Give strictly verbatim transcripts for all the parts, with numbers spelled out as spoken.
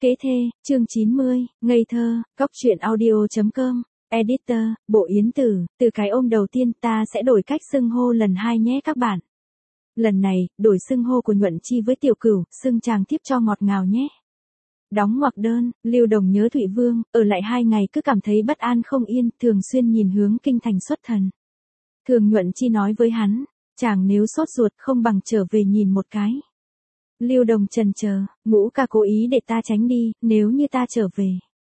Kế thê, chương chín mươi, ngây thơ, cóc truyện audio.com, editor, Bộ Yến Tử, từ cái ôm đầu tiên ta sẽ đổi cách xưng hô lần hai nhé các bạn. Lần này, đổi xưng hô của Nhuận Chi với Tiểu Cửu, xưng chàng tiếp cho ngọt ngào nhé. Đóng ngoặc đơn, Lưu Đồng nhớ Thụy Vương, ở lại hai ngày cứ cảm thấy bất an không yên, thường xuyên nhìn hướng kinh thành xuất thần. Thường Nhuận Chi nói với hắn, chàng nếu sốt ruột không bằng trở về nhìn một cái. Lưu Đồng chần chờ, Ngũ ca cố ý để ta tránh đi, nếu như ta trở về.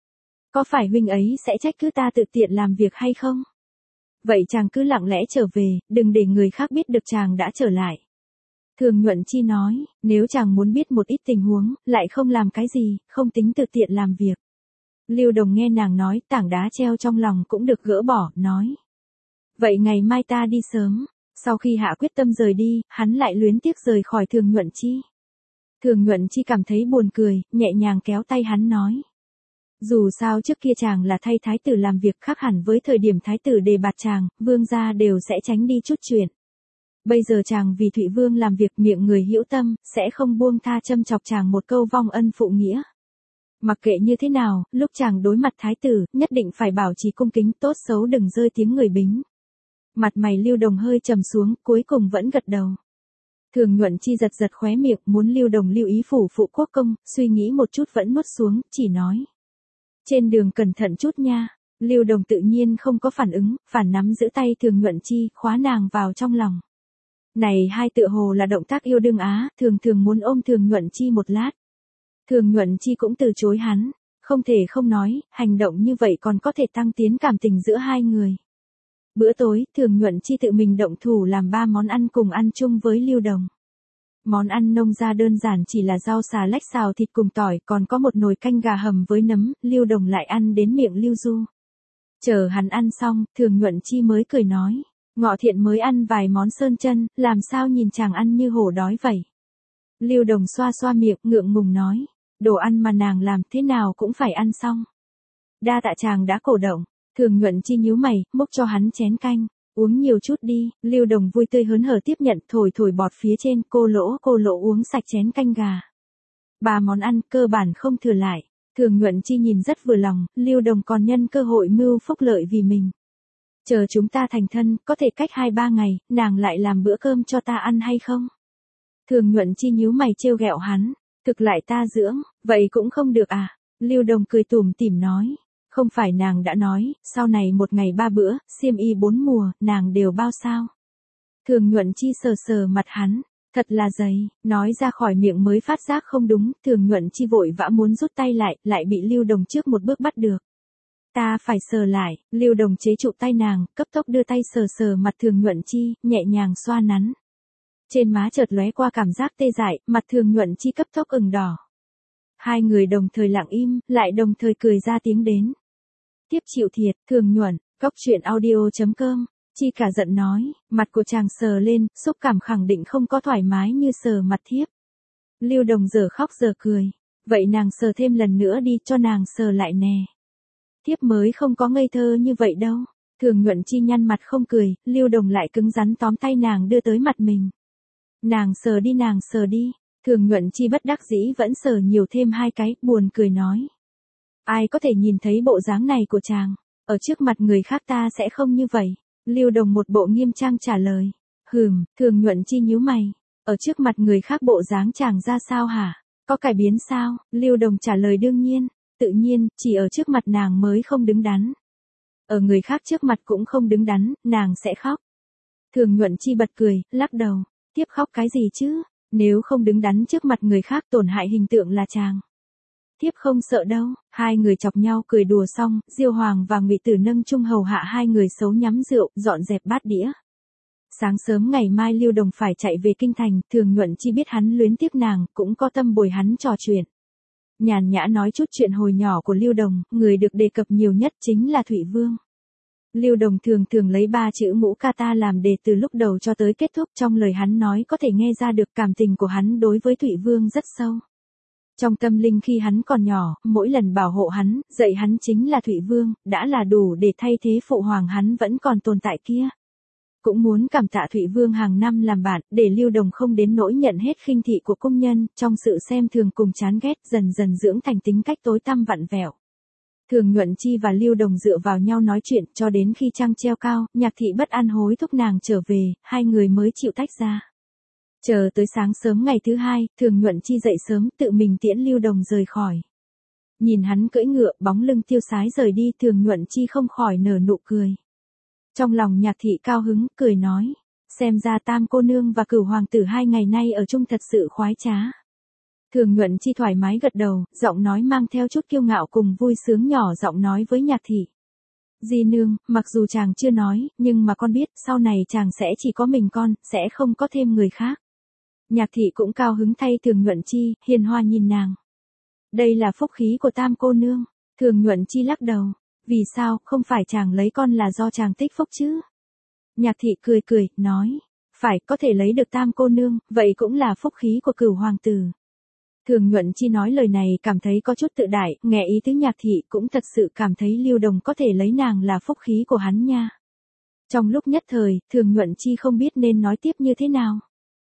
Có phải huynh ấy sẽ trách cứ ta tự tiện làm việc hay không? Vậy chàng cứ lặng lẽ trở về, đừng để người khác biết được chàng đã trở lại. Thường Nhuận Chi nói, nếu chàng muốn biết một ít tình huống, lại không làm cái gì, không tính tự tiện làm việc. Lưu Đồng nghe nàng nói, tảng đá treo trong lòng cũng được gỡ bỏ, nói. Vậy ngày mai ta đi sớm. Sau khi hạ quyết tâm rời đi, hắn lại luyến tiếc rời khỏi Thường Nhuận Chi. Thường Nhuận Chi cảm thấy buồn cười, nhẹ nhàng kéo tay hắn nói. Dù sao trước kia chàng là thay thái tử làm việc khác hẳn với thời điểm thái tử đề bạt chàng, vương gia đều sẽ tránh đi chút chuyện. Bây giờ chàng vì Thụy Vương làm việc miệng người hữu tâm, sẽ không buông tha châm chọc chàng một câu vong ân phụ nghĩa. Mặc kệ như thế nào, lúc chàng đối mặt thái tử, nhất định phải bảo trì cung kính tốt xấu đừng rơi tiếng người bính. Mặt mày Lưu Đồng hơi trầm xuống, cuối cùng vẫn gật đầu. Thường Nhuận Chi giật giật khóe miệng, muốn Lưu Đồng lưu ý phủ phụ quốc công, suy nghĩ một chút vẫn nuốt xuống, chỉ nói. Trên đường cẩn thận chút nha. Lưu Đồng tự nhiên không có phản ứng, phản nắm giữ tay Thường Nhuận Chi, khóa nàng vào trong lòng. Này hai tựa hồ là động tác yêu đương á, thường thường muốn ôm Thường Nhuận Chi một lát. Thường Nhuận Chi cũng từ chối hắn, không thể không nói, hành động như vậy còn có thể tăng tiến cảm tình giữa hai người. Bữa tối, Thường Nhuận Chi tự mình động thủ làm ba món ăn cùng ăn chung với Lưu Đồng. Món ăn nông gia đơn giản chỉ là rau xà lách xào thịt cùng tỏi, còn có một nồi canh gà hầm với nấm, Lưu Đồng lại ăn đến miệng Lưu Du. Chờ hắn ăn xong, Thường Nhuận Chi mới cười nói, Ngọ Thiện mới ăn vài món sơn chân, làm sao nhìn chàng ăn như hổ đói vậy. Lưu Đồng xoa xoa miệng, ngượng ngùng nói, đồ ăn mà nàng làm thế nào cũng phải ăn xong. Đa tạ chàng đã cổ động. Thường Nhuận Chi nhíu mày, múc cho hắn chén canh, uống nhiều chút đi. Lưu Đồng vui tươi hớn hở tiếp nhận, thổi thổi bọt phía trên, cô lỗ cô lỗ uống sạch chén canh gà. Ba món ăn cơ bản không thừa lại. Thường Nhuận Chi nhìn rất vừa lòng, Lưu Đồng còn nhân cơ hội mưu phúc lợi vì mình. Chờ chúng ta thành thân, có thể cách hai ba ngày, nàng lại làm bữa cơm cho ta ăn hay không? Thường Nhuận Chi nhíu mày trêu ghẹo hắn, thực lại ta dưỡng, vậy cũng không được à? Lưu Đồng cười tủm tỉm nói. Không phải nàng đã nói, sau này một ngày ba bữa, xiêm y bốn mùa, nàng đều bao sao. Thường Nhuận Chi sờ sờ mặt hắn, thật là dày, nói ra khỏi miệng mới phát giác không đúng, Thường Nhuận Chi vội vã muốn rút tay lại, lại bị Lưu Đồng trước một bước bắt được. Ta phải sờ lại, Lưu Đồng chế trụ tay nàng, cấp tốc đưa tay sờ sờ mặt Thường Nhuận Chi, nhẹ nhàng xoa nắn. Trên má chợt lóe qua cảm giác tê dại, mặt Thường Nhuận Chi cấp tốc ửng đỏ. Hai người đồng thời lặng im, lại đồng thời cười ra tiếng đến. Tiếp chịu thiệt, Thường Nhuận, cóc truyện audio.com, Chi cả giận nói, mặt của chàng sờ lên, xúc cảm khẳng định không có thoải mái như sờ mặt thiếp. Lưu Đồng giờ khóc giờ cười, vậy nàng sờ thêm lần nữa đi cho nàng sờ lại nè. Thiếp mới không có ngây thơ như vậy đâu. Thường Nhuận Chi nhăn mặt không cười, Lưu Đồng lại cứng rắn tóm tay nàng đưa tới mặt mình. Nàng sờ đi nàng sờ đi, Thường Nhuận Chi bất đắc dĩ vẫn sờ nhiều thêm hai cái, buồn cười nói. Ai có thể nhìn thấy bộ dáng này của chàng, ở trước mặt người khác ta sẽ không như vậy. Lưu Đồng một bộ nghiêm trang trả lời. Hừm, Thường Nhuận Chi nhíu mày, ở trước mặt người khác bộ dáng chàng ra sao hả? Có cải biến sao? Lưu Đồng trả lời đương nhiên, tự nhiên, chỉ ở trước mặt nàng mới không đứng đắn. Ở người khác trước mặt cũng không đứng đắn, nàng sẽ khóc. Thường Nhuận Chi bật cười, lắc đầu, tiếp khóc cái gì chứ, nếu không đứng đắn trước mặt người khác tổn hại hình tượng là chàng. Tiếp không sợ đâu. Hai người chọc nhau cười đùa xong, Diêu Hoàng và Ngụy Tử nâng chung hầu hạ hai người xấu nhắm rượu, dọn dẹp bát đĩa. Sáng sớm ngày mai Lưu Đồng phải chạy về kinh thành, Thường Nhuận Chi biết hắn luyến tiếc nàng, cũng có tâm bồi hắn trò chuyện. Nhàn nhã nói chút chuyện hồi nhỏ của Lưu Đồng, người được đề cập nhiều nhất chính là Thụy Vương. Lưu Đồng thường thường lấy ba chữ Ngũ ca ta làm đề từ lúc đầu cho tới kết thúc, trong lời hắn nói có thể nghe ra được cảm tình của hắn đối với Thụy Vương rất sâu. Trong tâm linh khi hắn còn nhỏ, mỗi lần bảo hộ hắn, dạy hắn chính là Thụy Vương, đã là đủ để thay thế phụ hoàng hắn vẫn còn tồn tại kia. Cũng muốn cảm tạ Thụy Vương hàng năm làm bạn, để Lưu Đồng không đến nỗi nhận hết khinh thị của công nhân, trong sự xem thường cùng chán ghét dần dần dưỡng thành tính cách tối tăm vặn vẹo. Thường Nhuận Chi và Lưu Đồng dựa vào nhau nói chuyện cho đến khi trăng treo cao, Nhạc Thị bất an hối thúc nàng trở về, hai người mới chịu tách ra. Chờ tới sáng sớm ngày thứ hai, Thường Nhuận Chi dậy sớm tự mình tiễn Lưu Đồng rời khỏi. Nhìn hắn cưỡi ngựa, bóng lưng tiêu sái rời đi, Thường Nhuận Chi không khỏi nở nụ cười. Trong lòng Nhạc Thị cao hứng, cười nói, xem ra Tam cô nương và Cửu hoàng tử hai ngày nay ở chung thật sự khoái trá. Thường Nhuận Chi thoải mái gật đầu, giọng nói mang theo chút kiêu ngạo cùng vui sướng nhỏ giọng nói với Nhạc Thị. Di nương, mặc dù chàng chưa nói, nhưng mà con biết, sau này chàng sẽ chỉ có mình con, sẽ không có thêm người khác. Nhạc Thị cũng cao hứng thay Thường Nhuận Chi, hiền hòa nhìn nàng. Đây là phúc khí của Tam cô nương. Thường Nhuận Chi lắc đầu. Vì sao, không phải chàng lấy con là do chàng tích phúc chứ? Nhạc Thị cười cười, nói. Phải, có thể lấy được Tam cô nương, vậy cũng là phúc khí của Cửu hoàng tử. Thường Nhuận Chi nói lời này cảm thấy có chút tự đại, nghe ý tứ Nhạc Thị cũng thật sự cảm thấy Lưu Đồng có thể lấy nàng là phúc khí của hắn nha. Trong lúc nhất thời, Thường Nhuận Chi không biết nên nói tiếp như thế nào.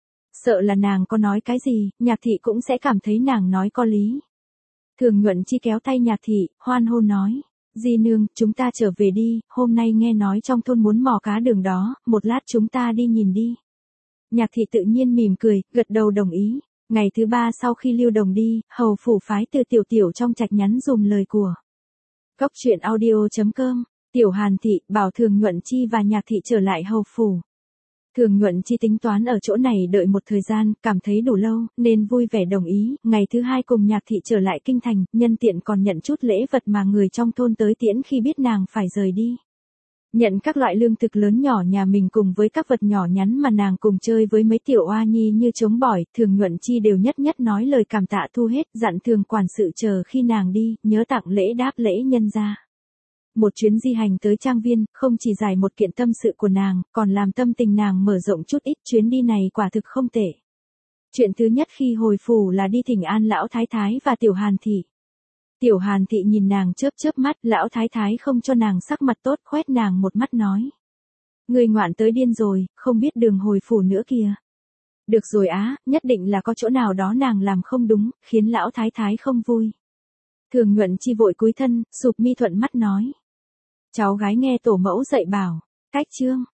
Sợ là nàng có nói cái gì, Nhạc Thị cũng sẽ cảm thấy nàng nói có lý. Thường Nhuận Chi kéo tay Nhạc Thị, hoan hô nói. Di nương, chúng ta trở về đi, hôm nay nghe nói trong thôn muốn mò cá đường đó, một lát chúng ta đi nhìn đi. Nhạc Thị tự nhiên mỉm cười, gật đầu đồng ý. Ngày thứ ba sau khi Lưu Đồng đi, hầu phủ phái Từ Tiểu Tiểu trong trạch nhắn dùm lời của. Góc truyện audio chấm com, Tiểu Hàn Thị, bảo Thường Nhuận Chi và Nhạc Thị trở lại hầu phủ. Thường Nhuận Chi tính toán ở chỗ này đợi một thời gian, cảm thấy đủ lâu, nên vui vẻ đồng ý, ngày thứ hai cùng Nhạc Thị trở lại kinh thành, nhân tiện còn nhận chút lễ vật mà người trong thôn tới tiễn khi biết nàng phải rời đi. Nhận các loại lương thực lớn nhỏ nhà mình cùng với các vật nhỏ nhắn mà nàng cùng chơi với mấy tiểu oa nhi như trống bỏi, Thường Nhuận Chi đều nhất nhất nói lời cảm tạ thu hết, dặn Thường quản sự chờ khi nàng đi, nhớ tặng lễ đáp lễ nhân gia. Một chuyến di hành tới trang viên, không chỉ giải một kiện tâm sự của nàng, còn làm tâm tình nàng mở rộng chút ít, chuyến đi này quả thực không tệ. Chuyện thứ nhất khi hồi phủ là đi thỉnh an lão thái thái và Tiểu Hàn Thị. Tiểu Hàn Thị nhìn nàng chớp chớp mắt, lão thái thái không cho nàng sắc mặt tốt, khoét nàng một mắt nói. Người ngoạn tới điên rồi, không biết đường hồi phủ nữa kìa. Được rồi á, nhất định là có chỗ nào đó nàng làm không đúng, khiến lão thái thái không vui. Thường Nhuận Chi vội cúi thân, sụp mi thuận mắt nói. Cháu gái nghe tổ mẫu dạy bảo, cách chương.